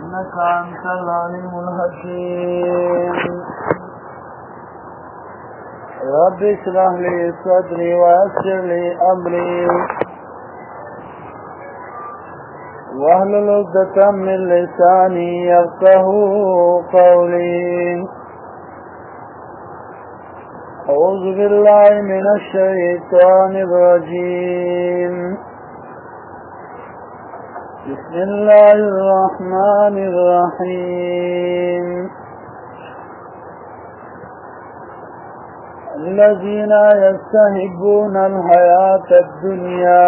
إنك أنت العليم الحكيم رب اشرح لي صدري ويسر لي أمري واحلل عقدة من لساني يفقهوا قولي أعوذ بالله من الشيطان الرجيم بسم الله الرحمن الرحيم الذين يستحبون الحياة الدنيا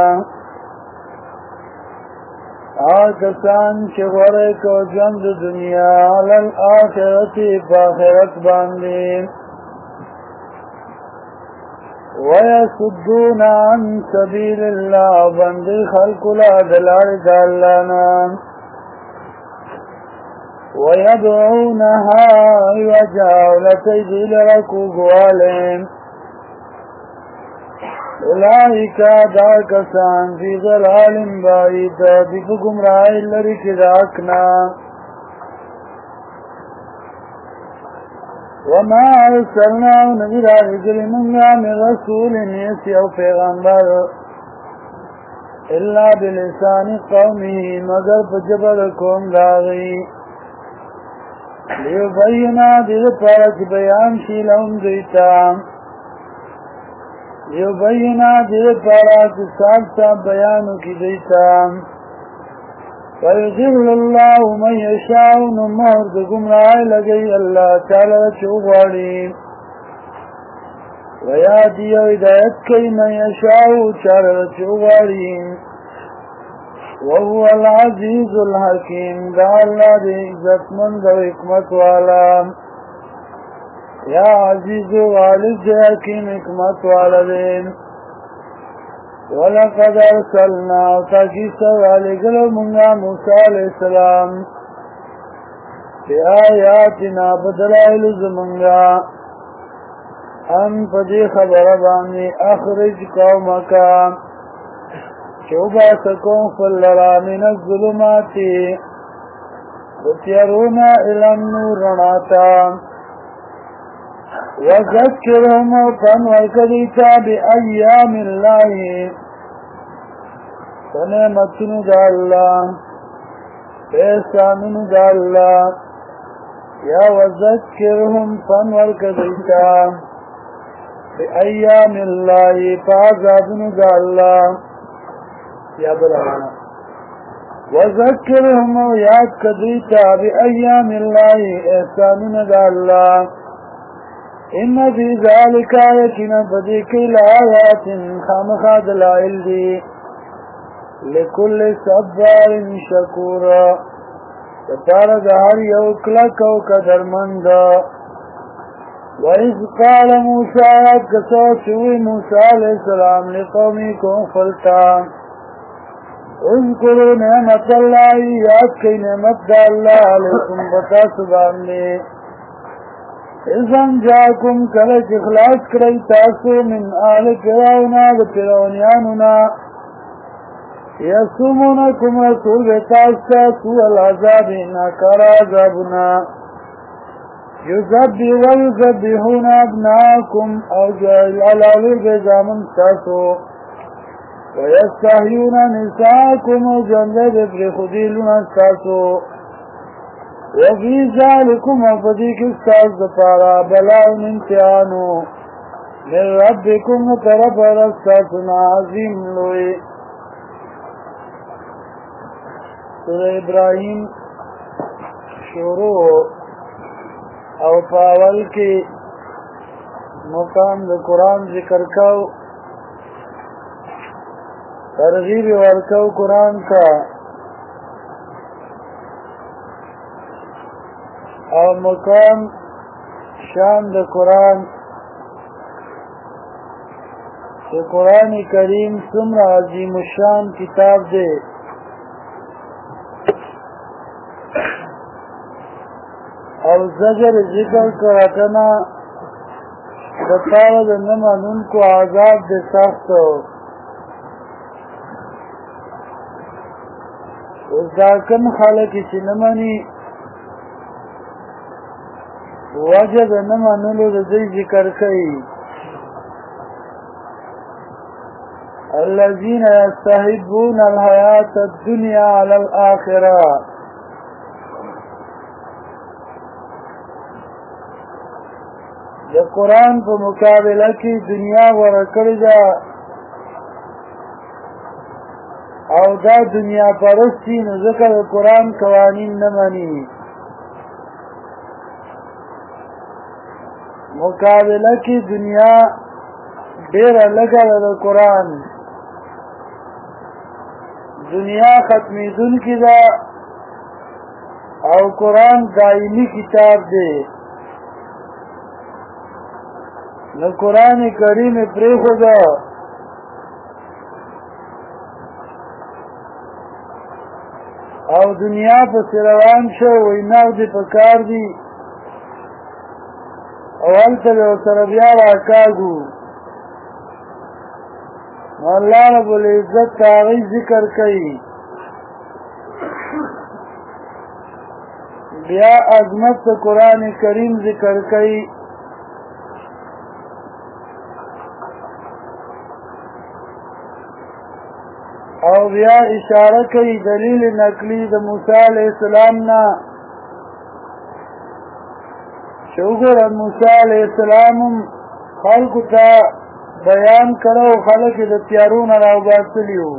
آکسان چه غره کو جند دنیا علی الآخرتی فاخرت باندی ويصدون عن سبيل الله بندي خلق لا دلال دالانا ويدعونها عوجا ولتجد لكو قوالهم اولئك داكسان في ضلال بعيد بفقم رأي لرك داكنا وما ارسلنا نبی رجل منگا من رسول نیسی او پیغمبر الا بلسان قومه مگر پجبر قوم داغی لیبینا دل پارچ بیان شیلهم دیتا لیبینا دل پارچ سالتا بیانو کی دیتا وَيُضِلُّ اللَّهُ مَن يَشَاءُ نُمَّهُ گمراہ لگئی اللہ تعالی چوغاڑی وَيَهْدِي ہدایت کئی من يَشَاءُ تعالی چوغاڑی وَهُوَ الْعَزِيزُ الْحَكِيمُ دا اللہ دے عزت مند و حکمت والا یا عزیز و غالب دے حکیم حکمت والا دے وَلَقَدْ أَرْسَلْنَا تَاكِي سَوَالِقَلُ مُنْغَا مُوسَى علیہ السلام بِآيَاتِنَا بَدَلَائِلُ زَمُنْغَا أَنْ پَدِي خَبَرَ بَانِي أَخْرِجْ قَوْمَكَ چوبا سکون فَلَّرَا مِنَ الظُّلُمَاتِ وَتِيَرُونَ إِلَى النُّورِ رَنَاتا وَذَكِّرْهُمْ فَانْوَرْكَدِيتا بِأَيَّامِ اللَّهِ فَنِعْمَتُنُ دَا اللَّهِ فَإِحْسَانُنُ دَا اللَّهِ یا وَذَكِّرْهُمْ فَانْوَرْكَدِيتا بِأَيَّامِ اللَّهِ فَعَذَابُنُ دَا اللَّهِ یا بلانا وَذَكِّرْهُمْ یاد کدیتا بِأَيَّامِ اللَّهِ احسانُنُ دَا اللَّهِ ان فی ذالک یقینا بدیکی لآیات خامخا دلائل دی لکل صبار شکور تپارا دهر یو کلک و قدرمند وَإِذْ قَالَ مُوسَى کسو چوی موسیٰ علیہ السلام لقومی کون خلطا اذکروا نعمت اللہ یاد کی نعمت دا اللہ علیکم بتا سباندے اذن جاکم کلچ اخلاص کری تاسو من آل فرعونا لفرعونیانونا یسومونکم رسول بتاستا سوء العذاب ناکار عذابنا یذبی ویذبیحون ابناکم او جلالی بزامن تاسو ویستحیون نساکم او جنده بفر خدیلون تاسو وفي ذلكم وفديك استاذ دفارا بلاء امتحانو من ربكم طرف رستاتنا عظيم لوي سورة ابراهيم شروع او پاول کی مقام د قرآن ذکر کاو ترغیب ورکاو قرآن کا او مقام شان د قرآن چې قرآن کریم څومره عظیم الشان کتاب دی او زجر ذکر کراکنا دپاره د نه منونکو عذاب د سخت اوس دا کوم خلک چې نه مني وجه د نه منلو د دوی ذکر کوي الذين يستحبون الحياة الدنيا على الآخرة د قرآن په مقابله کې دنیا غوره کړې ده او دا دنیا پرستی نو ځکه د قرآن قوانین نه مني مقابله کې دنیا ډېره لږه ده د قرآن دنیا ختمېدونکې ده او قرآن دایمي کتاب دی نو قرآن کریم پرېښوده او دنیا پسې روان شو وایي نغدې په کار دي او هلته به ورسره بیا راکاږو نو الله رب العزت د هغوی ذکر کوي بیا عظمت د قرآن کریم ذکر کوي او بیا اشاره کوي دلیل نقلی د موسی علیه السلام نه چې وګوره موسی علیه السلام هم خلکو ته بیان کړو خلک یې د تیارو نه راوباسلي وو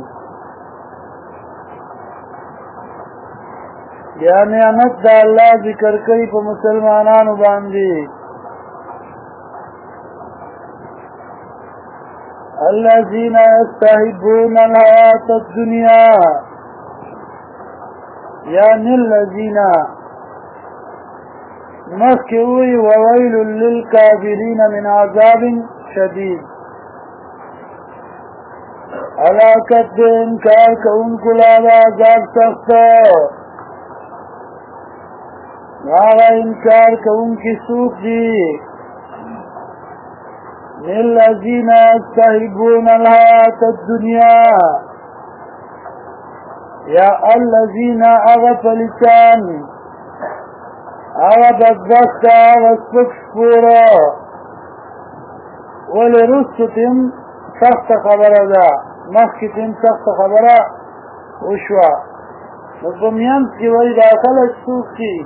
بیا نعمت د الله ذکر کوي په مسلمانانو باندې الذين يستحبون الحياة الدنيا يعني الذين مخكوي وويل للكافرين من عذاب شديد علاقت دے انکار کونکو لادا عذاب سخت ناغا انکار کونکی سوک دی للذین یستحبون الحیاة الدنیا یا الذین اغفلتان بدبخت سپورا ولرستم سخت خبره ده مخکې سخت خبره وشوه نو په میانځ کې وایي دا خلک څوک دي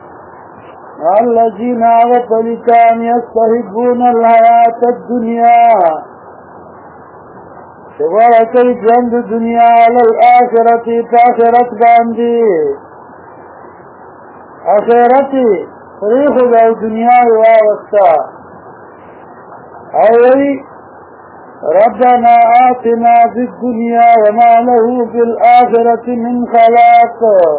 الذين غفلتان يستحبون الحياة الدنيا شغاله کوي ژوند دنیا علی الآخرة په آخرت باندې آخرت پرېښوده او دنیا یې واوسته او وایي ربنا آتنا في الدنيا وما له في الآخرة من خلاق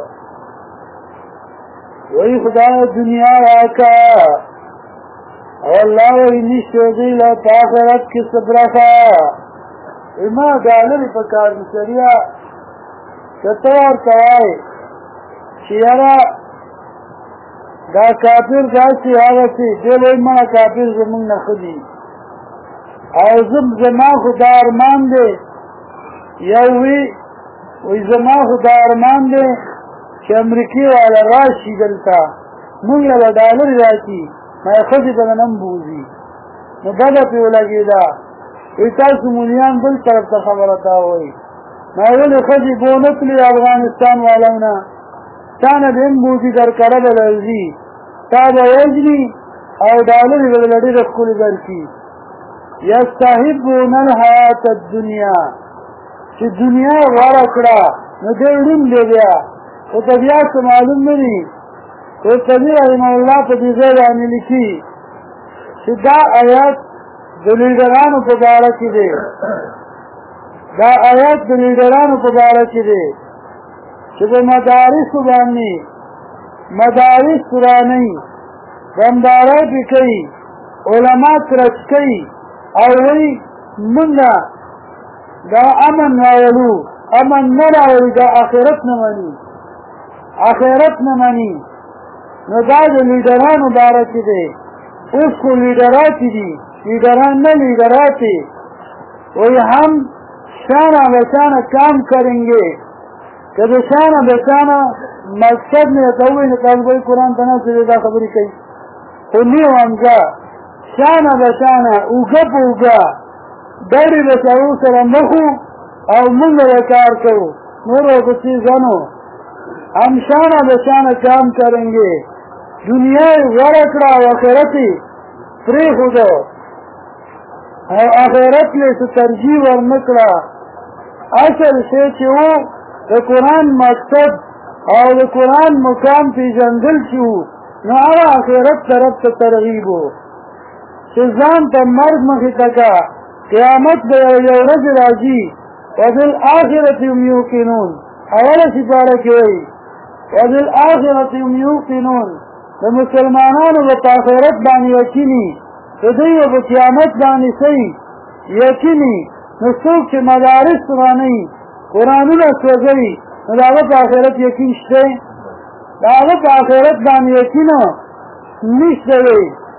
وی خدای دنیا راکا او اللہ وی نشو دیلا پا آخرت کی صبرخا اما دالر پکار بسریا کتوار کوائی چیارا دا کافر داسی آغاسی دیلو اما کافر زمون نخدی او زما خدا ارمان دے یووی وی زما خدا ارمان دے چې امریکې والا راشي دلته موږ له ډالر راشي ما ښځې به نن بوځي نو بده پرې ولګېده وایي تاسو مولیان بل طرف ته خبره تا وایي ما ولې ښځې بونه کړي افغانستان والو نه تا نه به هم بوځي در کره به لرځي تا به وژني او ډالر به له ډېره ښکلې درکړي یستحبون الحیاة الدنیا چې دنیا غوره کړه نو دی ړوند دی بیا او طبیعت معلوم نه دي قرطبي رحمه الله په دې ځای باندې لیکي چې دا آیات د لیډرانو په باره کې دی دا آیات د لیډرانو په باره کې دی چې په مدارسو باندې مدارس قرآني بمدارۍ پې کوي علما کرچ کوي او وایي موږ دا امن راولو امن نه راولي دا آخرت نه مني آخرت نه مني نو دا د لیډرانو باره کې دی اوس خو لیډرات دي لیډران نه لیډرات وہی ہم شانہ بشانہ کام کریں گے که د شانه د شانه مقصد مې ته ووایي نو تاسو به قرآن ته نه چې دا خبرې کوي خو نیو همزه شانه د شانه اوږه په اوږه ډېرې د سړو سره مخ او موږ به کار کوو نور ورپسې ځنو हम शाना बशाना काम करेंगे दुनिया वरकड़ा आखिरत फ्री खुदो और आखिरत में से तरजीह और मकड़ा असल से वो द कुरान मकसद और द कुरान मुकाम की जंगल चू नारा आखिरत तरफ से तरगीब हो शिजान तब मर्द मखी तका क़यामत बेरज राजी वफिल आखिरत हम यूक़िनून अवला सिपारा के वही وبالآخرة هم يوقنون المسلمانان وبآخرت بان يكيني فدي وبقيامت بان سي يكيني نسوك چه مدارس راني قرآنون سوزي ندعوة آخرت يكين شده دعوة آخرت بان يكينو نشده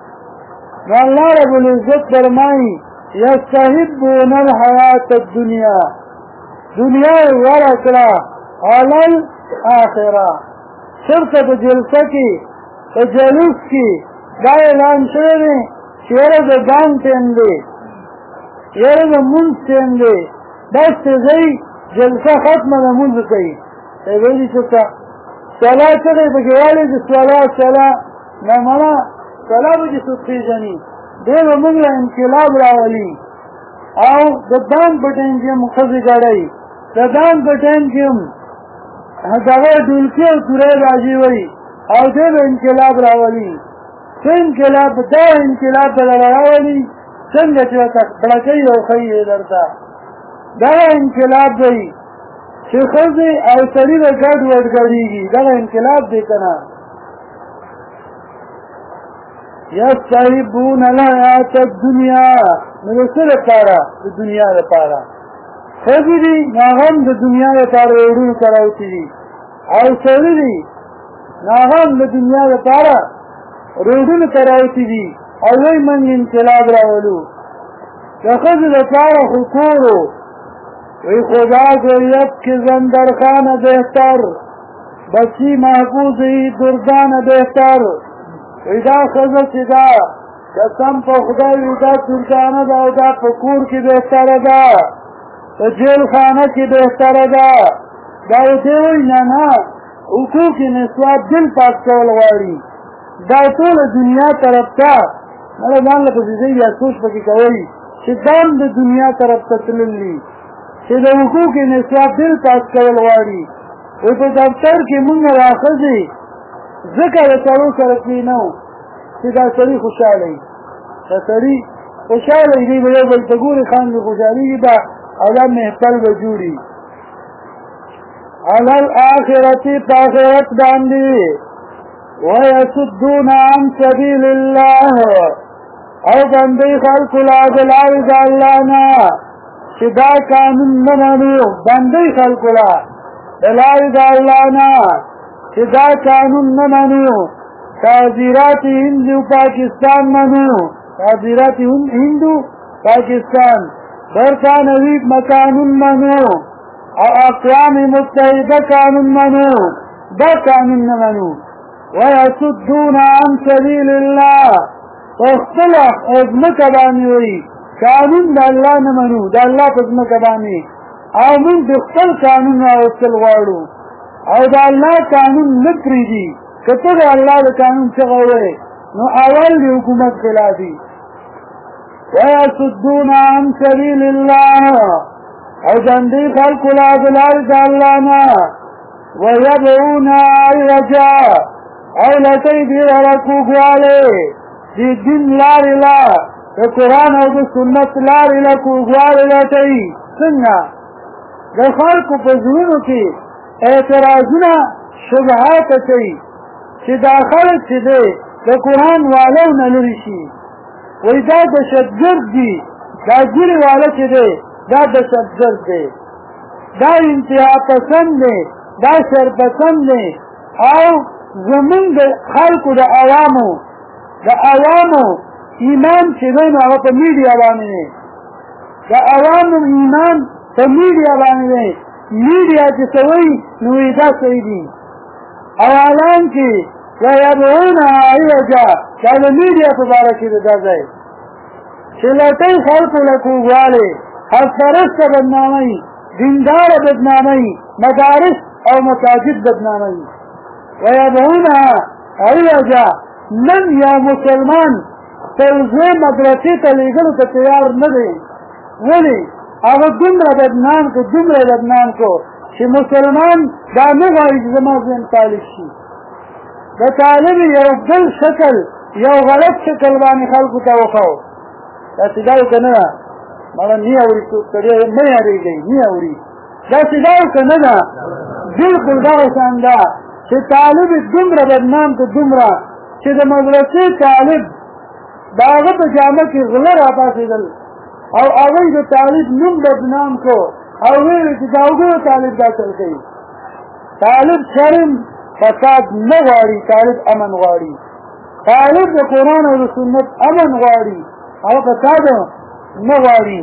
والله رب العزت فرمائي يستحبون الحياة الدنيا دنیا ورکلا علل آخرہ صرف جلسہ کی جلوس کی دا اعلان شده دی چیره دا دان تین دی یره دا منز تین دی بس تیزی جلسہ ختم دا منز کئی ایویلی چکا صلاة چکے بگوالی دی صلاة نمانا صلاة بجی سکتی جنی دی با منگل انقلاب راولی او دا دان بٹین کیم خزی گڑی دا دان بٹین کیم دغه دلکی او سوره راځي وای او دې انقلاب راولي انقلاب دا انقلاب راولي څنګه چې بلکې او خی درته دا انقلاب دی چې خزي او سړي د ګډ وډګړيږي دا انقلاب دی کنه یستحبون الحیات الدنیا نو سره پارا د دنیا لپاره خزری ناغم د دنیا لپاره ورون کراوتی دي او سړي ناغم د دنیا لپاره ورون کراوتی دي او وای من انقلاب راولو د خزر لپاره خکورو وی خدا گریب کی زندرخان بہتر بچی محفوظ ہی دردان بہتر وی دا خزر چی دا قسم پا خدای دا دردان دا پکور کی بہتر دا جیل خانه کی بہتر دا دیوی نانا حقوق نسوات دل پاک کول غواړي دا ټول دنیا طرف ته مله ځان له پوزیږي یا سوچ پکې کوي چې دام د دنیا طرف ته تللی چې د حقوق نسوات دل پاک کول غواړي او په دفتر کې مونږ راخځي ذکر ترو سره کې نو چې دا سړي خوشاله وي دا سړي خوشاله دی به یو بل ته ګوري خان دی خوشالي دا اولاد محفل به جوړي على الآخرة تاخرت باندي ويسدون عن سبيل الله او باندي خلق العدلال دالانا شدا قانون نمانو باندي خلق العدلال دالانا شدا قانون نمانو تعزیرات هندو پاکستان منو تعزیرات هندو پاکستان برطانوی مقانون منو او اقوام متحده قانون منو دا قانون نمانو ويسدون عن سبيل الله واختلف ازمك بانيوي قانون دا الله نمانو دا الله ازمك باني او من دختل قانون اوصل غاړو او دا الله قانون نپری دی کته دا الله دا قانون څنګه نو اول دی حکومت خلافي ويسدون عن سبيل الله او جندي خلق العدلال دالانا ويدعون عوجا او لكي بيركو قوالي دي دين لاري لا القرآن او دي سنت لاري لكو قوالي لكي سنة دي خلق پزرونو کی اعتراضنا شبهات كي چه داخلت چه دي دي قرآن والو نلرشي وإذا دشدگرد دي دا گری والا چه دي دا دشدگرد دي دا انتہا پسند دي دا شرپسند دي او زمین دا خلقو دا عوامو ایمان چه دینو اگا پا میڈیا بانی دي دا عوامو ایمان پا میڈیا بانی دي میډیا چې سوی نو دا صحیح دي او اعلان کې ويبغون عوجا دا د میډیا په باره کې دا ځای چې لټۍ خلکو له کوږوالی حقپرسته بدنامۍ دینداره بدنامۍ مدارس او مساجد بدنامۍ ويبغون عوجا نن یا مسلمان تلزوی مدرسې ته لیږلو ته تیار نه دی ولې هغه دومره بدنام کو چې مسلمان دا نه غواړي چې زما ذهن طالب شي د طالب یو بل شکل یو غلط شکل باندې خلکو ته وښاو داسې دا که نه ده مړه نه اوري څوک سړی نه یارېږي نه اوري داسې دا که نه ده بلکل دغه شان ده چې طالب دومره بدنام که دومره چې د مدرسې طالب د هغه په جامه کې غله راپاڅېدل او هغوی د طالب نوم بدنام کو او ویل چې دا وګوره طالب دا چل کوي طالب شرم فساد نه غواړي طالب امن غواړي طالب د قرآن او د سنت امن غواړي او فساد نه غواړي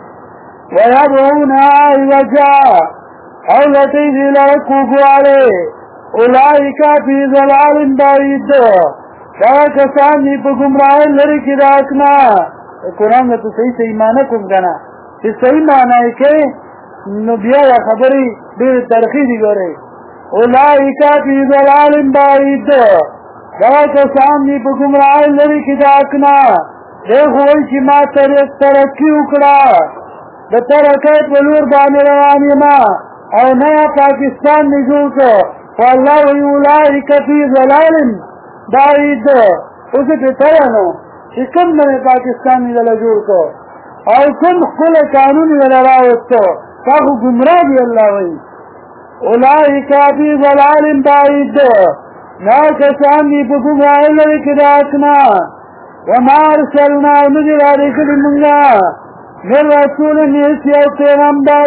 ويبغون عوجا او لټۍ دې لره کوږوالی اولئک فی ضلال بعید دا کسان دي په ګمراهۍ لرې کې د حق نه قرآن ته صحیح معنی کوم کنه چې صحیح معنی یې کوي نو بیا خبرې ډېرې ترخې دي ګورئ اولئک فی ضلال بعید دا کسان دي په ګمراهۍ لرې کې د حق نه دی خو وایي چې ما ترقي وکړه د ترقۍ په لور باندې روان یم او نیا پاکستان مې جوړ کړ خو الله وایي اولئک فی ضلال بعید اوس یې پوښتنه نو چې کوم نوی پاکستان یې دله جوړ کړ او کوم خپله قانون یې دله راوسته تا خو ګمراه دي الله وایي اولئک فی ضلال بعید دا کسان دي په ګمراهۍ لرې کې د حق نه وما ارسلنا نه دي رالېږلي مونږه من رسول هېڅ یو پیغمبر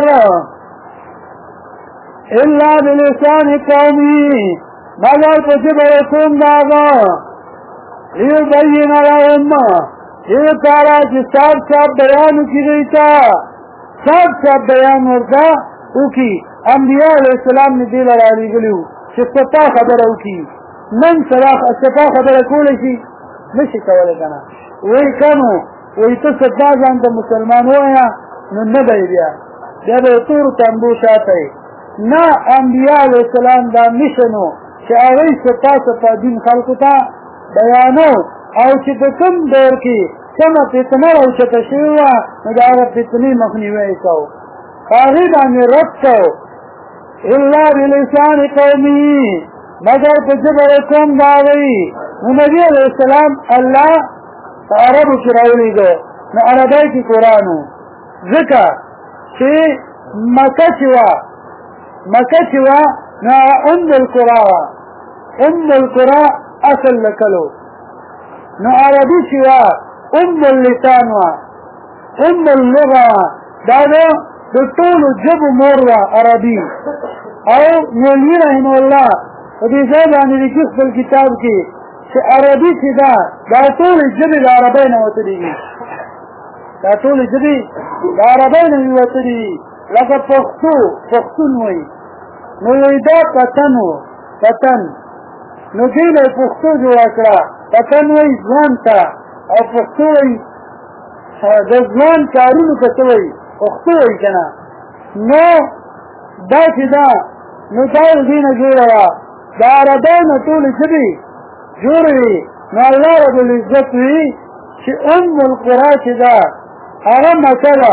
الا بلسان قومي مگر په ژبه د قوم د هغه لیبین لهم دې پاره چې صاف صاف بیان وکړي دوی ته صاف صاف بیان ورته وکړي انبیاء علیه السلام نه دې له رالېږلي وو چې سپا خبره وکړي نن سپا خبره کولی شي نه شي کولی که نه وایي کنو وایي ته سپا ځان ته مسلمان ووایه نو نه به یې بیا به یې تورو تنبو شاته نه انبیاء علیه السلام دا میشنو چې هغوی سپا دین خلکو ته بیانو او چې په کوم دور کې کومه فتنه راوچته شوې وه نو د هغه فتنې مخنیوی یې کو هغې باندې رد کو الا بلسان قومي مگر په ژبه د قوم د هغوی نو نبي علیه السلام الله په عربو کې راولېږه نو عربی کې قرآن و ځکه چې مکه چې وه نو ام القرا وه ام القرا اصل لکلو نو عربي چې وه ام اللسان وه ام اللغه وه دا د ټولو ژبو مور وه عربي او مولوي رحمه الله په دې ځای باندې لیکي خپل کتاب کې چې عربي چې دا ټولې ژبې د عربۍ نه وتلي دي دا ټولې ژبې د عربۍ نه وتلي دي لکه پښتون وایي نو وایي دا پتن نو دوی له پښتو جوړه کړه پتن وایي ځوان ته او پښتو وایي د ځوان کارونو ته څه وایي پښتو وایي که نه نو دا چې دا نو دا د دې نه جوړه وه د عربۍ نه ټولې ژبې جوړې وي نو الله رب العزت وي چې ام القرا چې ده هغه مکه ده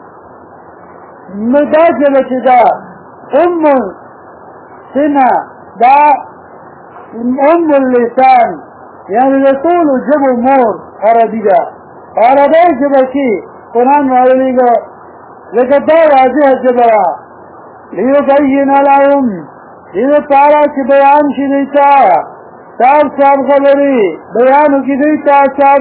نو دا ژبه چې ده ام سنه دا ام اللسان یعنی د ټولو ژبو مور عربي ده عربۍ ژبه کې قرآن راولېږه لکه دا واضحه ژبه وه لیبین لهم دې دپاره چې بیان شي دوی ته صاف خبرې بیان وکړي دوی ته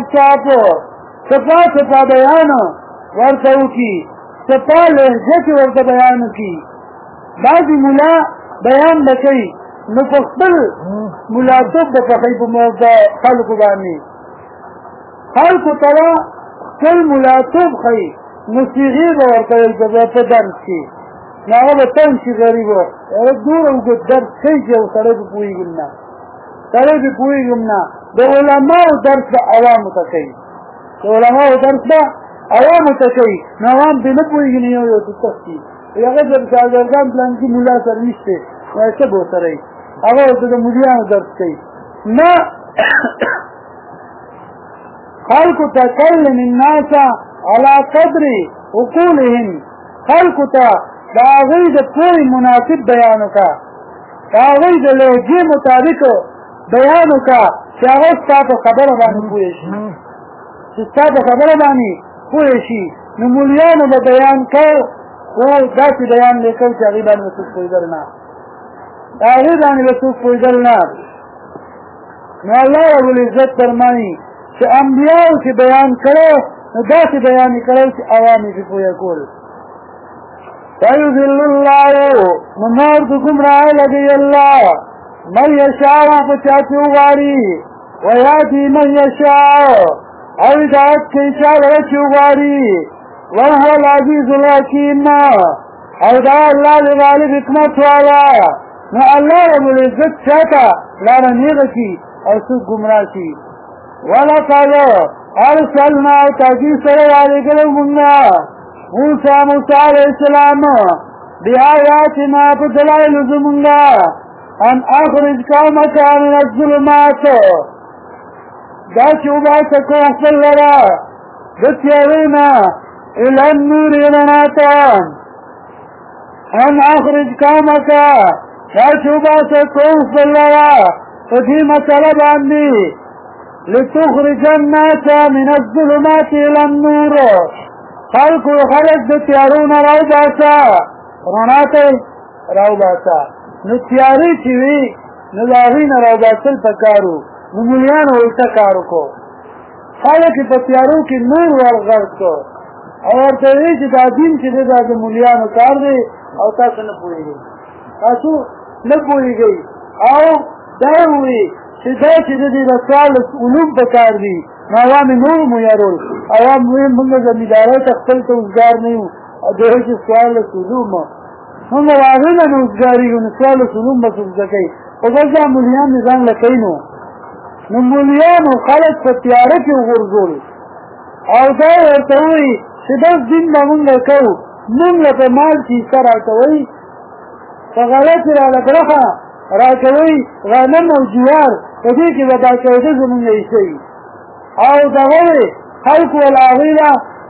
صفا بیان ورته وکړي صفا لهجه کې ورته بیان وکړي بعضې ملا بیان به کوي نو په خپل ملاتوب به پخوي په خلکو باندې خلکو ته به خپل ملاتوب ښیي نو صیغې به ورکوي په درس کې نو هغه به تنګ شي غریب و دوره اوږد درس کوي چې یو سړی پې پوهېږم نه د علماو درس به عوامو ته کوي عوامو ته کوي نو عوام پې نه پوهېږي نو یو ته تښتي هغه شاګردان پلانکي ملا سره نشته وایي څه به ورسره وي هغه ورته د ملیانو درس کوي نه خلقو ته کلم الناس على قدر عقولهم خلقو ته د هغوی د پوهې مناسب بیان وکړه د هغوی د لهجې مطابق بیان وکړه چې هغه ستا په خبره باندې پوه شي نو مولیانو به بیان کوو خو داسې بیان دی کوو چې هغې باندې به څوک پوهېدل نه نو الله رب العزت فرمایي چې انبیاو چې بیان کړو نو داسې بیان یې کړو چې عوام یې پې پوهه کول فیضل الله نو نور د ګمراه لګوي الله من یشاء په چا چې وغواړي ویهدي من یشاء او هدایت کوي چا لره چې وغواړي وهو العزیز الحکیم او دا الله د غالب حکمت والا نو الله رب العزت چاته لاره نیغه کي او څوک ګمراه شي ولقد ارسلنا تاکید سره رالیږلی مونږه موسی علیه السلام بآیاتنا په دلایلو زمونږه ان اخرج قومک من الظلمات دا چې وباسه قوم خپل لره د تیارې نه الى النور رڼا ته ان اخرج قومک دا چې وباسه قوم خپل لره په دې مسله باندې لتخرج الناس من الظلمات الى النور خلق د تیارو نه راوباسه رڼا ته راوباسه نو تیارې چې وي نو د هغې نه راوباسل پکار وو نو مولیانو الټه کار وکړو خلک په تیارو کې نور ورغړ کړو او ورته وایي چې دا دین چې دی دا د مولیانو کار دی او تاسو نه پوهېږئ او دا وایي چې دا چې دی د څوارلس علوم پکار دي نو عوام یې نور معیارول عوام وایي موږ زمیندارۍ ته خپل ته اوزګار نه یو او د هغې چې څوارلس علوم موږ د هغې نه نه اوزګارېږو نو څوارلس علوم به څوک زده کوي خو بس دا مولیان مې ځان له کوي نو مولیانو خلک په تیاره کې وغورځول او دا ورته وایي چې داس دین به مونږ کوو مونږ له په مال کې حصه راکوئ په غلطې راله برخه راکوئ غنم او جوار په دې کې به باقاعده زمونږ حصه وي او دغه دی خلکو ول هغوی له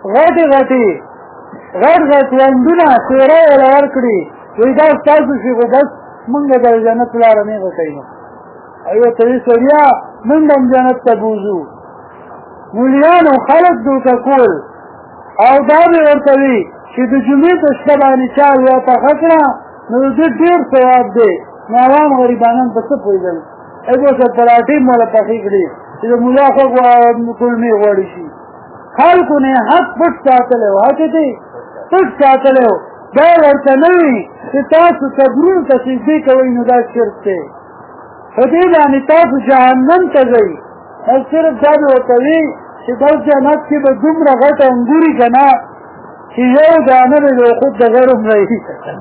غټ ونډونه څېره یې له ورکړي وایي دا ستاسو شي خو بس مونږ به د جنت لاره نیغه کوي ایوه ته وایي سړیا مونږ هم جنت ته بوځو مولیانو خلک دوکه کول او دا به ورته وي چې د جمعې په شپه باندې چا یوه پخه کړه نو د ده ډېر ثواب دی نو عوام غریبانان په څه پوهېدل ایګو سر پراټې موله پخې کړي چې د ملا خوږ کلمې غوړې شي خلکو نه حق پټ ساتلی و حق دی پټ ساتلی و دا ورته نه وي چې تاسو قبرونو ته سجدې کوئ نو دا شرک دی په دې باندې تاسو جهنم ته ځئ او صرف دا به ورته وي چې بس جنت کې به دومره غټه انګوري که نه چې یو دانه به د خود د غرم رهي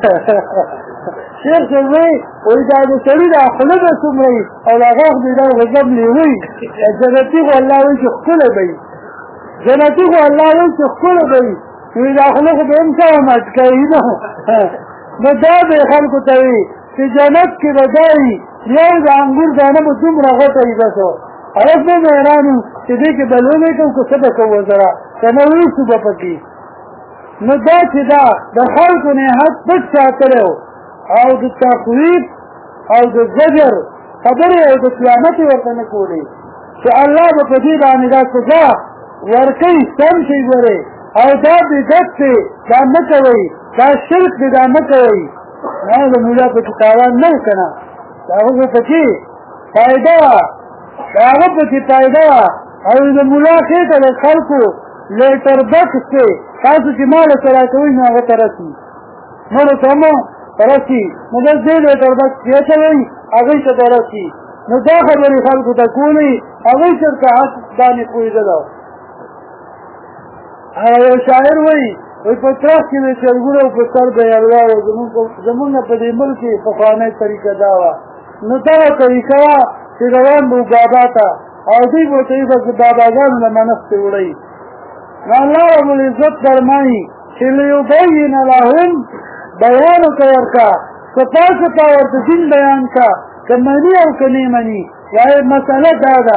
شیخ صاحب وایي دا د سړي دا خوله به څومره وي او د هغه خدای دا غضب لیوي جنتي خو الله وایي چې ښکلی به وي جنتي خو الله وایي چې ښکلی به وي نو دا خوله خو به هم څه مټ کوي نو دا به یې خلکو ته وي چې جنت کې به دا وي یو د انګور دانه به دومره غټه وي بس هلک به مې حیران یم چې دې کې به لوبې کوو که څه به کوو ورسره که نه وروستو به پکې نو دا چې دا د خلکو نه حق پټ ساتلی و او د تخویف او د زجر خبرې او د قیامت یې ورته نه کولې چې الله به په دې باندې دا سزا ورکوي سم شي ګورې او دا بدعت دی دا نه کوئ دا شرک دی دا نه کوئ نه د مولا پکې تاوان نه و که نه د هغه پکې فایده وه د هغه پکې فایده وه او د مولا خېټه د خلکو لیټر بکس دی تاسو چې ماله ته راکوئ نو هغه ته رسي نورو ته مو رسي نو بس دې لیټر بکس کې اچوئ هغوی ته به رسي نو دا خبرې خلکو ته کولئ هغوی چېرته حق باندې پوهېدله یو شاعر وایي وی په ترخ کې د چرګونو په سر د یلوار زمونږ په دې ملک کې پخوانۍ طریقه دا وه نو دغه طریقه وه چې روان به بابا ته او دوی به ورته بس د باباګانو له منښتې وړئ نو الله رب العزت فرمایي چې لیبین لهم بیان ورته ورکړه سپا سپا ورته دین بیان کړه که مني او که نه مني یعنې مسله دا ده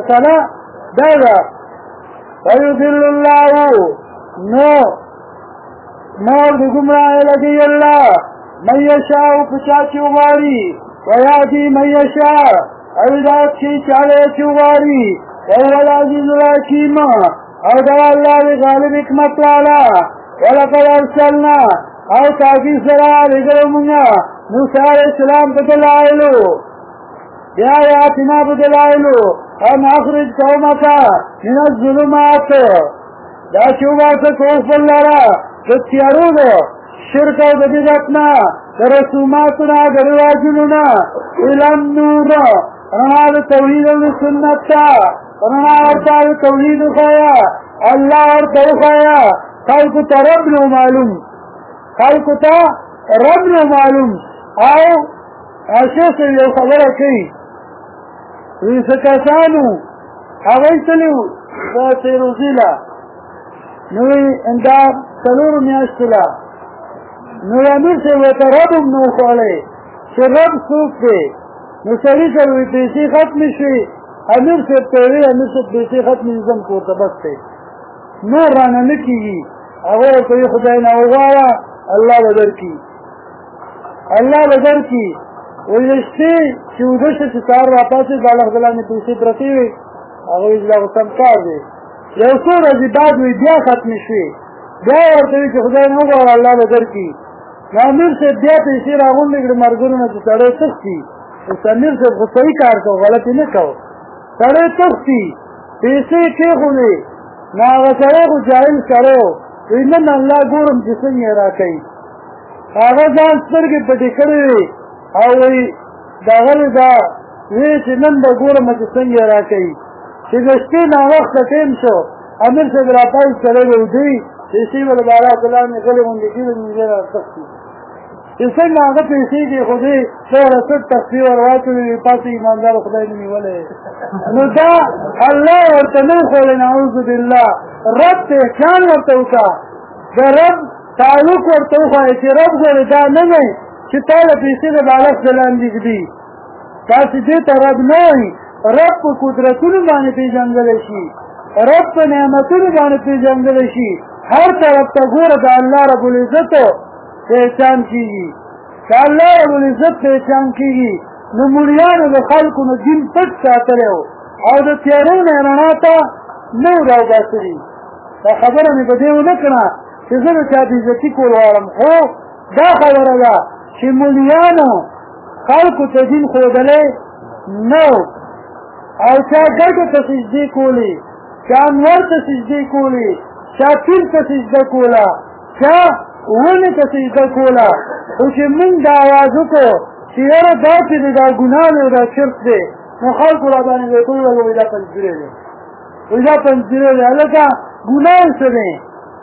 ویضل الله نو مور د ګمراه لګي الله من یشاء په چا چې وغواړي ویهدي من یشاء او هدایت کوي چاله چې وغواړي وهو العزیز الحکیم او دا الله د غالب حکمت والا ولقد ارسلنا او تاکي سره لګو مونږه موسی علیه السلام په دلایلو بآیاتنا بدلائلو ان اخرج قومك من الظلمات دا چوباسه کوفل لرا دتیارو دو شرک او بدعتنا رسوماتنا درواجلنا الى النور رنا توحید و سنت رنا ورطا توحید خیا اللہ ورطا خیا خلق تا رب نو معلوم او اشیاء سے یو خبر کئی ویسکاسانو هغوی تلیو دا تیروزی لا نوی اندار سلور میاشتو لا نوی امیر سے ویتا ربم نو خوالی چه رب سوک دے نو سری سروی پیسی ختم شوی امیر سے پیسی ختم نظم کورتا بس تے نور رانا نکی گی اغوی کوئی خدای ناوغایا اللہ بدر کی ویشتی چې ودشه چې سهار راپاسې د الله تعالی نه پیسې پرتې وي هغوی دغه سم کار دی یو څو ورځې بعد وي بیا ختمې شوې بیا ورته وي چې خدای نه وغواړه الله به درکړي نو امیر صاحب بیا پیسې راغونډې کړې مرګونو نه چې سړی تښتي اوس امیر صاحب خو صحیح کار کوو غلطې نه کوو سړی تښتي پیسې کېښودې نو هغه سړی خو جاهل سړی و وایي نن الله ګورم چې څنګه یې راکوي هغه ځان سترګې پټې کړې وې او وی داغلی دا وی چې نن به ګورم چې څنګه یې راکوي چې د شپې ناوخته ټیم شو امیر صاحب راپاس سړی به ودوي پیسې به له بارا تعالی نه غلې غونډې کېږي نږدې راڅښي چې څنګه هغه پیسې کېښودې څومره څټ تخفي ور واچوي پاسې ایماندار خدای نه نیولی نو دا الله ورته نه وښودی نعوذ بالله رب ته احسان ورته وکړه د رب تعلق ورته وښایه چې رب ګورې دا نه دی چې تا له پیسې د بالښت د لاندې ږدي تاسې دې ته رب نه وایي رب په قدرتونو باندې پېژندلی شي رب په نعمتونو باندې پېژندلی شي هر طرف ته ګوره د الله رب العزت پہچان کېږي که الله رب العزت پہچان کېږي نو مریانو د خلکو نه دین پټ ساتلی و او د تیارو نه رڼا ته نه و راوباسلي دا خبره مې په دې ونه کړه چې زه د چا بېعزتي کول غواړم خو دا خبره ده چې ملیانو خلکو ته دین ښودلی نه او چا ګټو ته سجدې کولې چا انور ته سجدې کولې چا پیر ته سجده کوله چا ونې ته سجده کوله خو چې موږ دا اواز وکړو چې یاره دا چې دی دا ګناه دی دا شرک دی نو خلکو را باندې وایي ټول وایي دا پنځګیری دی وایي دا پنځګیری دی هلکه ګناه یې څه دی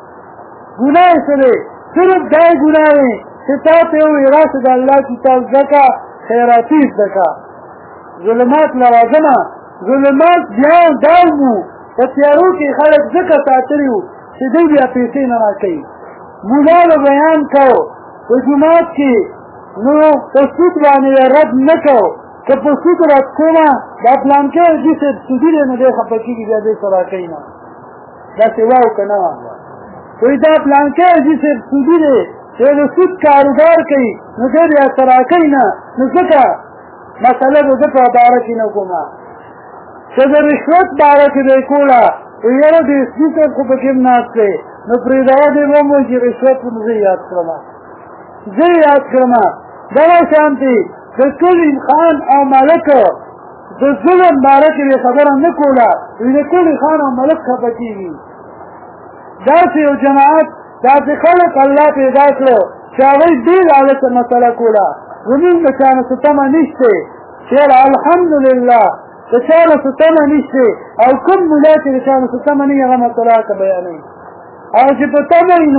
صرف دا یې ګناه دی چې تا ته ووایي راشه د الله کتاب زده کړه خیراتي زده کړه ظلمات له راځمه ظلمات بیا دا وو په تیارو کې خلک ځکه ساتلي وو چې دوی بیا پیسې نه راکوي مولا به بیان کو په جومات کې نو په سود باندې رد نه کو که په سود رد کومه دا پلانکۍ دې صاحب سودي دی نو دی خفه کېږي بیا دې څه راکوي نه داسې واو که نه وایي دا پلانکۍ دې صاحب سودي دی چې د سود کاروبار کوي نو دی بیا څه راکوي نه نو ځکه مسله به زه په باره کې نه کومه چې د رشوت باره کې دی کوله وایي یاره د اسمي صاحب خو پکې هم ناست دی نو پرېږدوه دې به مو چې رشوت زه یاد کړم دغه شانتې د کلي خان او ملک د ظلم باره کې یې خبره نه کوله وایي د کلي خان او ملک خفه کېږي داسې یو جماعت داسې خلک الله پیدا کړو چې هغوی ډېر هلته مسله کوله زمونږ د چا نه څه تمه نشته چې الحمدلله د چا نه څه تمه نشته او کوم ملا چې د چا نه څه تمه نه وي هغه مسله هلته بیانوي او چې په تمه وي نو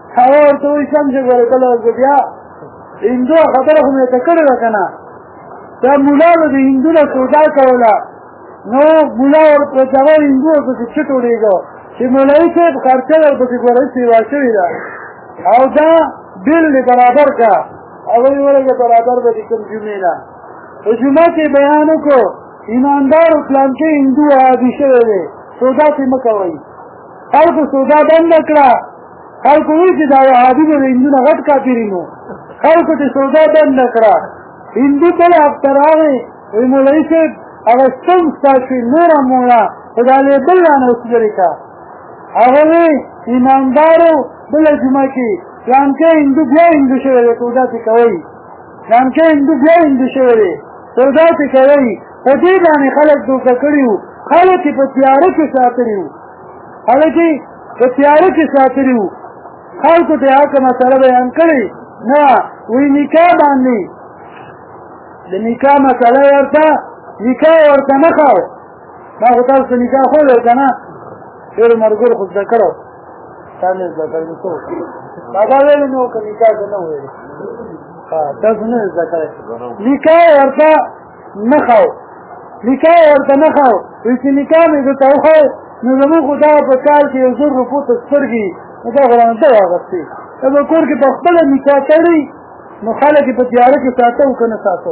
هغه ورته وایي سم چې ګوره کله زه بیا هندو خبره خو مې ته کړې ده که نه دا ملا به د هندو نه سودا کوله نو ملا ورپسې هغه هندو ورپسې چټ وړېږه چې مولوي صاحب خرچه ورپسې ګوره سیوا شوې ده او دا بل دې برابر که هغه یې ولګه برابر به دې کوم جمعې نه په جمعه کې بیان وکړو ایماندارو پلانکې هندو عادي شوی دی سودا پرې مه کوئ خلکو سودا بنده کړه خلکو وایي چې دا وهابي به د هندو نه غټ کافري نو خلکو ته سودا بنده کړه هندو کله هفته راغی وایي مولوي صاحب هغه ستم ستا شوي نوره موړه خو دا لیبل رانه وسپرې که هغه وایي ایماندارو بله جمعه کې پلانکې هندو بیا هندو شوی دی سودا پرې کوئ پلانکې هندو بیا هندو شوی دی سودا پرې کوئ په دې باندې خلک دوکه کړي وو خلک یې په تیاره کې ساتلي وو خلک یې په تیاره کې ساتلي وو خلکو ته هغه مسله بیان کړې نه وایي نکاح باندې د نکاح مسله ورته نکاح ورته نه ښه ما خو تاسو نکاح ښودل که نه ډېرو ملګرو خو زده کړو تا نه زده کړی نو څه وکړو بابا ویلې مې وکړه نکاح زه نه ویلې تاسو نه زده کړی نکاح ورته نه ښه نکاح ورته نه ښه وایي چې نکاح مې درته وښی نو زمونږ خو دا په کال کې 1,000 روپو ته سترګې نو دا خو رانه ده واغستې ته به کور کې په خپله نکاح کړي نو خلک یې په تیاره کې ساته او که نه ساتو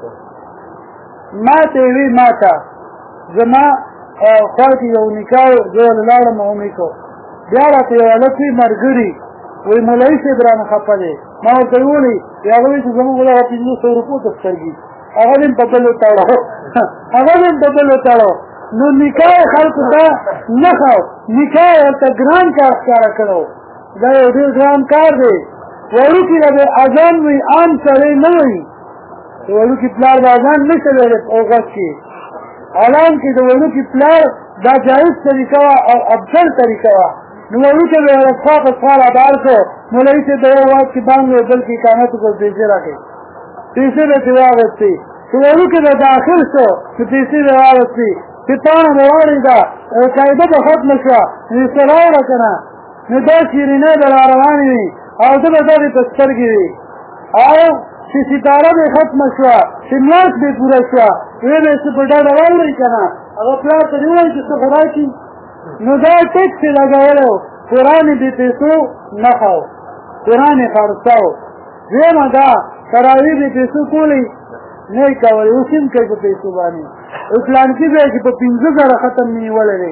ما ته یې وی ما ته زما خوا کې یو نکاح زه ورله لاړم او مې کو بیا راته یو هلک وي ملګري وایي مولوي صاحب رانه خفه دی ما ورته ویلي هغه وایي چې زمونږ دغه 500 روپو ته سترګې هغه دې په بل وتاړو هغه دې په بل وتاړو نو نکاح خلکو ته نه ښه نکاح ورته ګران کار ښکاره کړو دا یو ډېر ګران کار دی وړوکي به د اذان وي عام سړی نه وي وړوکي پلار د اذان نه شي ویلی په غږ کې حالان کې د وړوکي پلار دا جایز طریقه وه او افضل طریقه وه نو وړوکي به یې رسخا پسخال ادار کړو مولوي صاحب د یو واز کې بانګ وی بل کې اقامت وکړو پیسې راکړئ پیسې به ترې واغستې چې وړوکي به داخل شو چې پیسې به واغستې چې پاڼه به واړېده قاعده به ختمه شوه نو یې څه راوړه که نه نو دا شیرینۍ به را روانې وي او ده به دغې په سترګې وي او چې ستاره به ختمه شوه چې میاشت به پوره شوه ویې به یې څه په ډډه واوړئ که نه هغه پلار ته دې ووایي چې څه خو راکړي نو دا ټیکس یې لګولی و قرآن یې بې پیسو نښه و قرآن یې خرڅه و دویمه دا تراویح بې پیسو کولی نه یې کولی اوس هم کوي په پیسو باندې پلانکي ځای کې په 15,000 ختم مې نیولی دی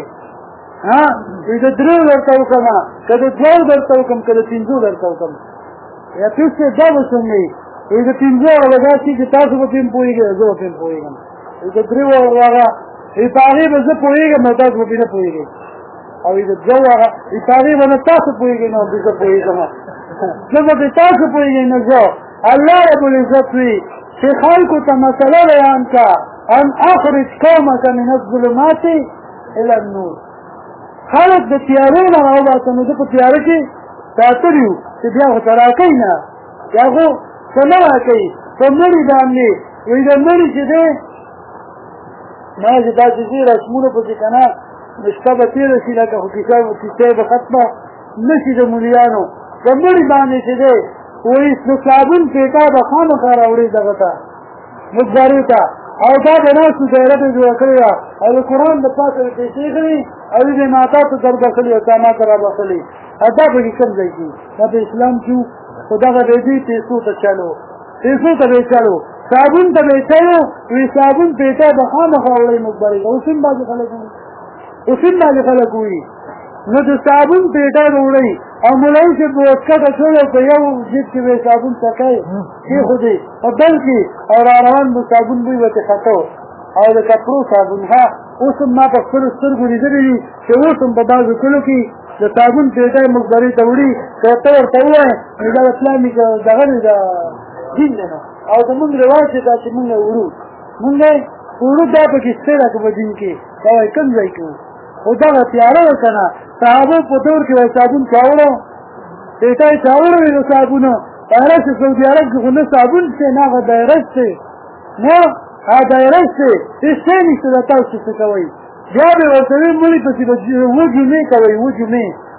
وایي د 3 درته وکړم که د 12 درته وکړم که د 15 درته وکړم یا پیسې دا به څنګه وي وایي د 15 هغه داسې چې تاسو به پرې هم پوهېږئ زه به پرې هم پوهېږم وایي د 3 هغه وایي په هغې به زه پوهېږم نو تاسو به پرې نه پوهېږئ او وایي د 2 هغه وایي په هغې به نه تاسو پوهېږئ نو زه پوهېږم زه به پرې تاسو پوهېږئ نو زه الله رب العزت وي چې خلکو ته مسله بیان کا ان اخرج قومک من الظلمات الى النور خلک د تیارې نه راوباسه نو زه په تیاره کې ساتلي وو چې بیا خو ته راکوي نه بیا خو څه نه راکوي په مړي باندې وایي د مړي چې دی ما چې داسې ځي رسمونه پکې که نه نو شپه به تېره شي لکه خو کیسه به ختمه نه شي د ملیانو د مړي باندې چې دی وایي د صابون پیټه به خامخا راوړي دغه ته مقبرې ته او دا د ناستو دایره به یې جوړه کړې وه او د قرآن د پاسه به پیسې کړي او دې ماتا ته در بخلي او تا ما ته را بخلي دا پکې کوم ځای کې دا په اسلام کې وو خو دغه به دې پیسو ته چلو پیسو ته به یې چلو صابون ته به یې چلو وایي صابون پیټه به خامخا وړئ مقبرې ته اوس هم بعضې خلک وایي نو د صابون پیټه به وړئ او مولوي صاحب به وسکټه کړی او په یو جیب کې به یې صابون څکی کېښودې په بل کې او را روان به صابون بوی به ترې خته او د کپړو صابون ها اوس هم ما په خپلو سترګو لیدلي دي چې اوس هم په بعضو کلو کې د صابون پیټه یې مقبرې ته وړي که ته ورته ووایې نو دا د اسلامي دغه دی د دین دی نو او زمونږ رواج دی دا چې مونږ وړو مونږ وړو دا پکې شته ده که په دین کې دا وایي کوم ځای کې خو دغه تیاره ده که نه صحابو په دور کې وایي صابون چاوړو پیټه یې چاوړو وي د صابونو هغه چې سعودي عرب کې خو نه صابون شته نه هغه دایره شته نه هغه دایره شته هېڅ شی نشته د تاسو څه کوئ بیا به ورته وي مړي پسې به 7 جمعې کوئ 7 جمعې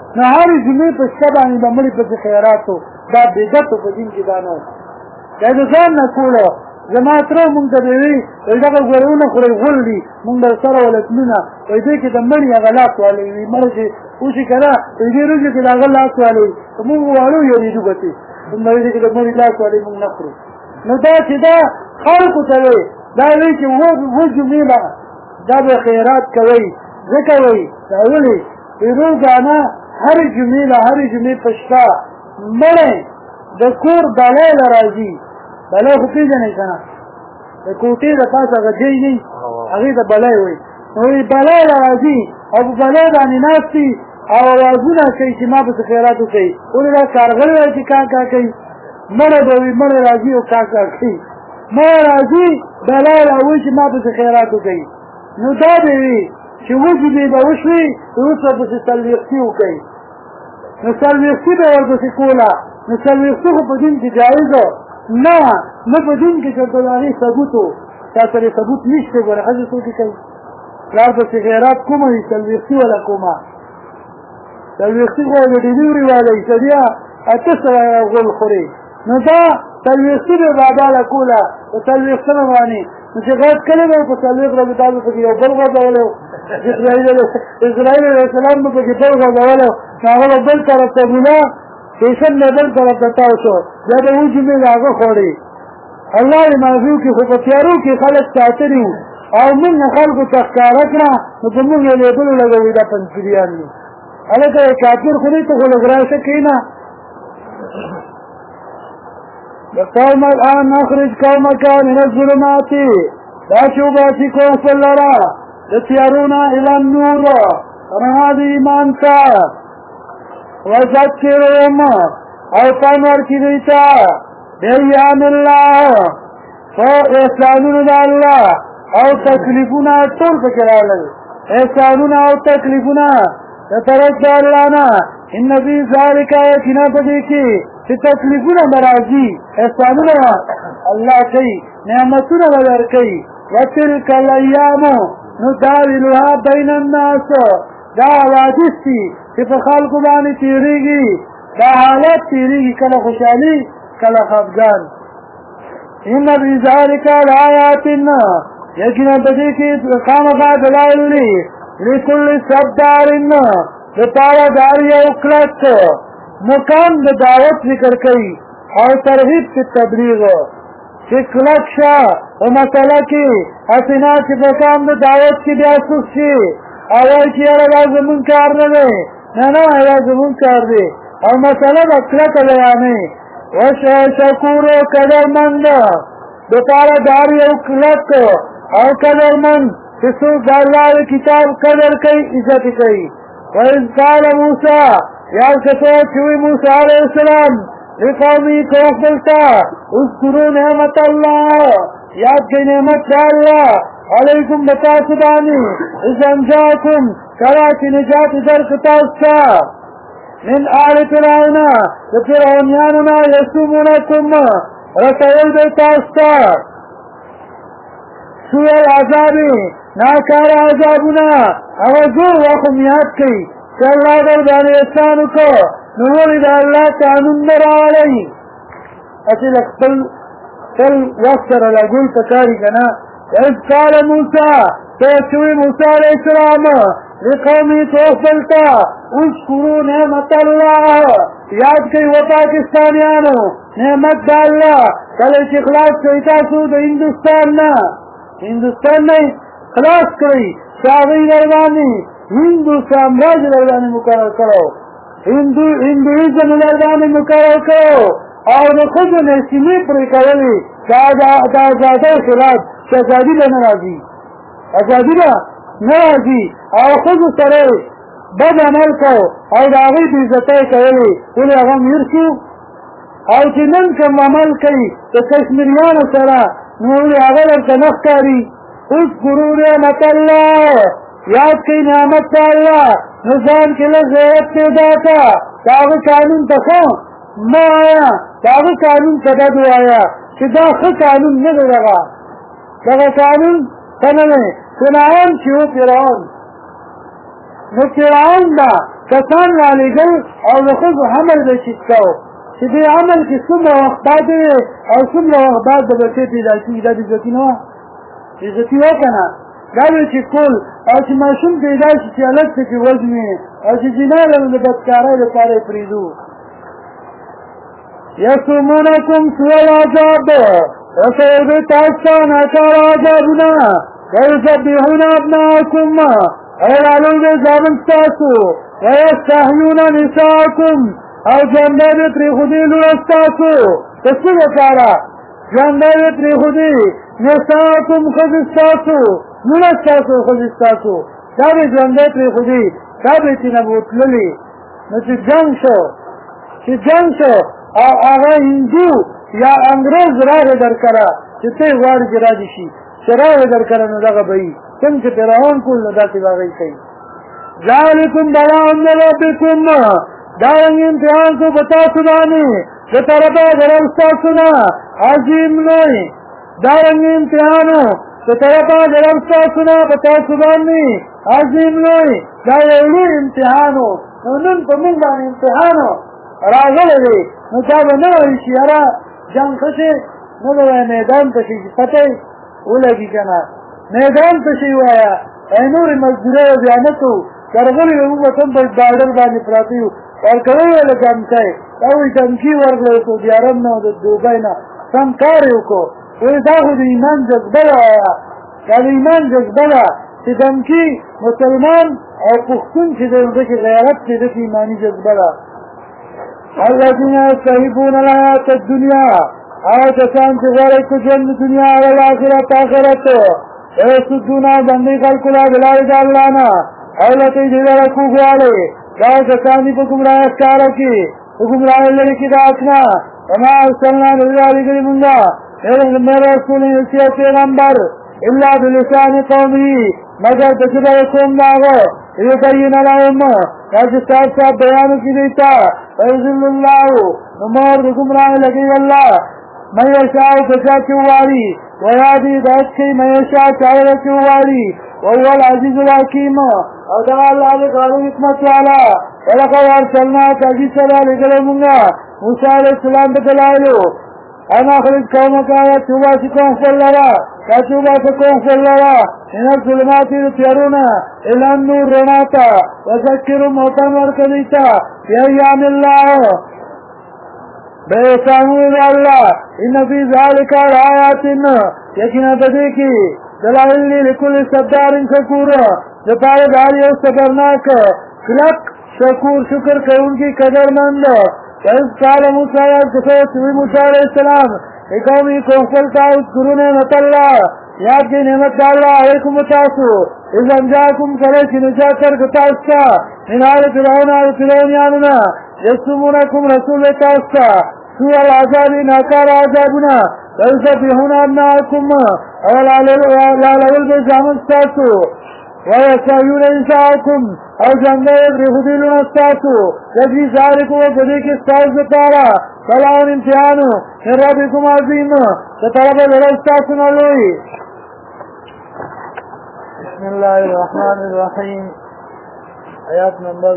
نو هر جمعې په شپه باندې به مړي پسې خیراتو دا بدعت په دین کې دا نه و دا د ځان نه کوله زما تره مونږ ته به وي دغه ګورونه خورئ غول دي مونږ در سره ولتمونه وایي دوی کې د مړي هغه لاس والی وي مړی چې اوسي که نه دې ورځې کې د هغه لاس والی وي مونږ واړو یېرېږو بسې مونږ ورځې کې د مړي لاس والی مونږ نه خورو نو دا چې دا خلکو ته وایي دا وایي چې و جمعې به دا به خیرات کوئ ځکه وایي دا ولې روزانه هر جمعې له هرې جمعې په شپه مړی د کور بلی له راځي بلی خو پېژنئ که نه د کوټې د پاسه هغه جی نه هغې ته بلی وایي نو بلی له راځي او په بلی باندې ناست دي او اوازونه کوي چې ما پسې خیرات وکوي ولې دا کارغل وایي چې کاکا کوي مړی به وي مړی راځي او کاکا کوي مړی راځي بلی راوایي چې ما پسې خیرات وکوي نو دا به وي چې وجودې به وشوي وروسته پسې څلوېښتي وکوي نو څلوېښتي به ورپسې کوله نو څلوېښتي خو په دین کې جایز نه په دین کې چېرته د هغې ثبوت و چا سره ثبوت نشته ګوره ښځې څوکې کوي پلار پسې خیرات کومه وي څلوېښتي وله کومه څلوېښتي خو د ډېلوري والی چې بیا اته سره غول خوري نو دا څلوېښتي به بابا له کوله په څلوېښتمه باندې نو چې غږ کلی به په څلوېښت ورځې تا به پکې یو بل غځولی و اسرائیل علیه السلام به پکې بل غځولی و نو هغه به بل طرف ته بوله پیشن به بل طرف ته تاو شو بیا به اوه جمعې د هغه خوړې الله دې معافي وکړي خو په تیارو کې خلک ساتلي وو او موږ خلکو ته ښکاره کړه نو په موږ یې لیبلو لګوي دا پنځپیریان دي هلکه کافر خو دی ته خو لږ راشه کښېنه قوم الان نخرج قومك من الظلمات دا چې وباسي قوم خپل لره د تیارونه الى النور رڼا د ایمان ته وذکرهم او پند ورکړي دوی ته بایام الله په احسانونو د الله او تکلیفونه ټول پکې راغلل احسانونه او تکلیفونه د طرف د الله نه ان فی ذلک یقینا په دې کې چې تکلیفونه به راځي احسانونه الله کوي نعمتونه به درکوي وتلک الایام نداولها بین الناس دا حوادث دي چې په خلکو باندې تېرېږي دا حالت تېرېږي کله خوشحالي کله خفګان ان فی ذلک لآیات یقینا په دې کې خامخا دلایل دي لکل صبار دپاره د هر یو کلک مقام د دعوت ذکر کوي او ترغیب په تبلیغ چې کلک شه په مسله کې هسې نه چې په کام د دعوت کې بیا سوس شي او وایي چې یاره دا زمونږ کار نه دی نه دا زمونږ کار دی او مسله به کلکه بیانوي شکورو قدرمند دپاره د هر یو کلک او قدرمند چې څوک د الله د کتاب قدر کوي عزت کوي وإذ قال موسى یا کسو چوی موسیٰ علیہ السلام لقومی کوفلتا اذکروا نعمت اللہ یاد کی نعمت اللہ علیکم بتاسبانی اذ انجاکم کراچی نجات درکتاستا من آل فرعون فرعونیاننا یسومونکم رسول بیتاستا سوی العذابی ناکار عذابنا اوزور وخم یاد کی کہ اللہ در بانی احسانو کو نوری دا اللہ قانون نرالی اسی لکھل وقت را لگوی پکاری کنا اذ قال موسیٰ توچوی موسیٰ علیہ السلام لقومی توفلتا اذکروا نعمت اللہ یاد کئی و پاکستانیانو نعمت دا اللہ کلچ اخلاص کئیتا سو دا ہندوستان نہیں خلاص کری شاغی دربانی ہندو سامراج دربانی مقرر کرو ہندویزم دربانی مقرر کرو اور خود نے سمی پر کولی آزادی خلاف آزادی با نرازی اور خود سرے بد عمل کو اور داغی بیزتے کولی اولی اغم یرشو اور چنن کم عمل کئی تو کشمیریان سرا نولی اغلر کنخ کاری اذکروا نعمت اللہ یاد کی نعمت اللہ نظام کے لئے پیدا کا داغ قانون تخو ما آیا داغ قانون تددو آیا کہ داخ قانون نگر لگا داغ قانون سننے سنعان چیو فرعون نو فرعون دا کسان رالېږل او د ښځو حمل به چیک کوو چې دې عمل کې څومره وخت بعد او څومره وخت بعد د بچې پیدا کېږي دا بېزتي نه وه بېزتي وه که نه دا به چې کول او چې ماشوم پیدا شي چې هلک پکې وزمې او چې زنا له د بدکارۍ لپاره یې پرېږدو یصومونکم سوء العذاب وسوء دې تاسو ته ناکاره عذابونه ویذبحون ابناءکم او رالوی دې زامن ستاسو ویستحیون نساءکم او ژوندی دې پرېښودې لوڼه ستاسو د څه دپاره ژوندی دې پرېښودې نساءکم ښځې ستاسو لوڼه ستاسو ښځې ستاسو دا به ژوندی پرېښودې دا به یې نه بوتللې نو چې جنګ شو او هغه هندو یا انګریز راغی در کره چې ته یې غواړې چې را دې شي چې راغی در کره نو دغه به وي څنګه چې فرعون کول نو داسې به هغوی کوي ذلکم بلاء من ربکم دارنګ امتحان کو په تاسو باندې د طرفه د رب ستاسو نه عظیم لوی دارنګ امتحانو د طرفه د رب ستاسو نه په تاسو باندې عظیم لوی دا یو لوی امتحانو نو نن په موږ باندې امتحانو راغلی دی نو دا به نه وایي چې یاره جنګ ښه شي نو به وایي میدان ته شي چې پته یې ولګي که نه میدان ته شي وایه ای نورې مزدورۍ بیا نه کوو درغلي به موږ هم په ډالر باندې پراته یو ورکوی ویله دمکی دا وایي دمکي ورکړی سعودي عرب نه د دوبۍ نه سم کار یې وکړو وایي دا خو د ایمان جذبه ده وایه دا د ایمان جذبه ده چې دمکي مسلمان او پښتون چې د هغه کې غیرت دی دغه ایماني جذبه ده الذین یستحبون الحیاة الدنیا هغه کسان چې غواړي کو ژوند د دنیا او آخرت ویصدون بندي خلکو له د لارې د الله نه او لکه دې لاره کو غواړي دا کسان دي په ګمراهۍ ښکاره کې په ګمراهۍ لرې کې د اکنا وما ارسلنا للرسول مونږه مېر رسول یې پیغمبر الا بلسان قومه مگر د ژبه قوم د هغه یبین لهم دا چې تاسو بیان کړي دیتا ویذل الله نو مور د ګمراهۍ لګي الله مې یشاء بچا کې واري ویادي دات کې مې یشاء چاوره کې واري وهو العزيز الحكيم او دا الله دې غالب حکمت والا ولقد ارسلنا تجي سره لګلمږه موسی عليه السلام په دلایلو انا خلق قومك يا توبا سكون فلرا يا توبا سكون فلرا ان الظلمات يرون الى النور رناتا وذكر موتا وركليتا يا ايام الله بيسامون الله ان في ذلك آيات يقينا بديكي دلائل لكل صبار شكور دپاره داری او صبرناک کلک شکور شکر کوونکی قدرمند وإذ قال موسى يا موسى عليه السلام لقومي كفرت اذكروا نعمة الله یاد کی نعمت الله علیکم تاسو اذا جاءكم كلك نجات تاسو من آل فرعون آل فرعونیاننا يسومونكم رسول تاسو سوء العذاب ناکار عذابنا ويذبحون ابناءكم ولعلل بزامن تاسو ويستحيون نساءكم او جنگه برخودیلون استاسو تجری ذالکو بدیک استاس دپارا بلاون امتحانو من ربکم عظیم تطلب لرستاسو نلوی بسم اللہ الرحمن الرحیم آیات نمبر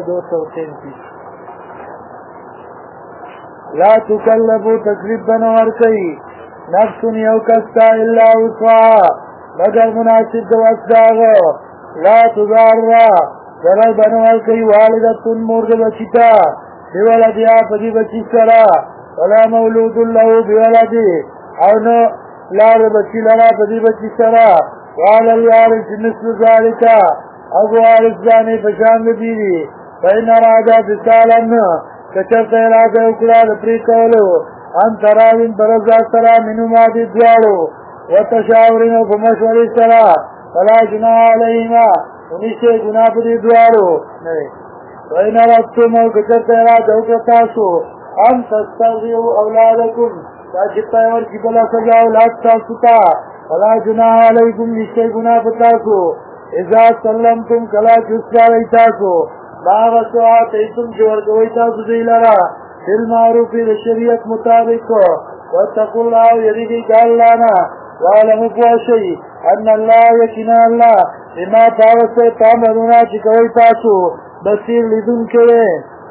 233 لا تکلبو تکلیف بنور کئی نفس یوکستا الا وسعا مگر مناسب دوست داغو لا تضارا ضرر بنوال کئی والدتن مورد بچیتا بولدیا پدی بچی سرا ولا مولود لہو بولدی او نو لار بچی لرا پدی بچی سرا والا الوارث مثل ذالکا اگو وارث جانے پشاند دیدی فین ارادا بسالن کچرت ارادا اکرا لپری کولو ان تراوین برزا سرا منو مادی دوارو وتشاورن فمشوری سرا فلا جناح علیہما ونیسے گناہ پدی دوارو وین ربتم او کچرت ارادا اکرتاسو ان تستغیو اولادکم تاچتا ورکی بلا سجا اولاد تاسوتا فلا جناح علیکم نشتے گناہ پتاسو اذا سلمتم کلا چسکا ویتاسو باغسو آتیتم چورکویتاسو دیلارا بالمعروفی لشریعت مطابق واتقوا اللہ یریدی کالانا وعلم پوشی ان اللہ یکنا اللہ بما تاوستے تامرونا چکویتاسو بصیر لیدون کې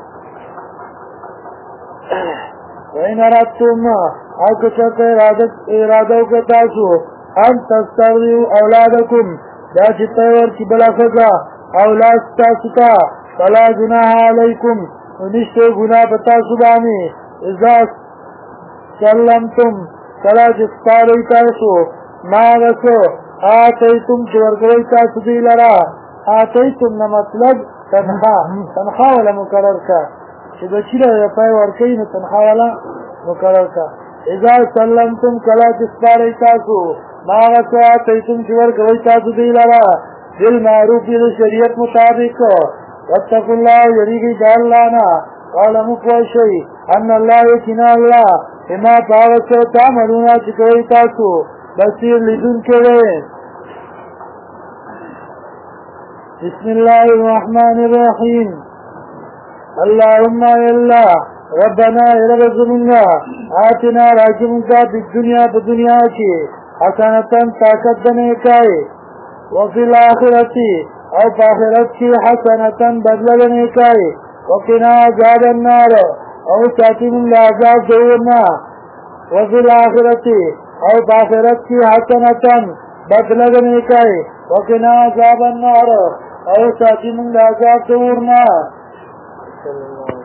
وین ارادتم او کچت ارادو که تاسو ان تسترضیو اولادکم دا چطای ورکی بلا خزا اولاد تاسو تا فلا گناح علیکم ونشتے گناہ بتاسو بانی ازا سلمتم کلا جسپاری تاسو ماغسو آتیتم چورگوی تاسو دی لرا آتیتم نمطلب تنخوا ولا مقرر کا چې بچی له پای ورکې نو تنخوا والا مقرر کا اذا سلمتم کلا جسپاری تاسو ماغسو آتیتم چورگوی تاسو دی لرا بالمعروف شریعت مطابق واتقوا الله یریږي د الله نه قالم کوشي ان الله یقینا الله بما تاسو تعملون چې کوي تاسو بصیر لیدونکی دی. بسم الله الرحمن الرحیم. اللهم الا ربنا رب زمنا آتنا راجمنا بالدنيا بدنیا کې حسنتن طاقت دنے کای وفي الاخرة او باخرت کی حسنتن بدل دنے کای وقنا عذاب النار او ساتیم العذاب دورنا وفي الاخرة او باخرت کی حسنتن بدل دنے کای وقنا عذاب النار او ساتیم العذاب دورنا.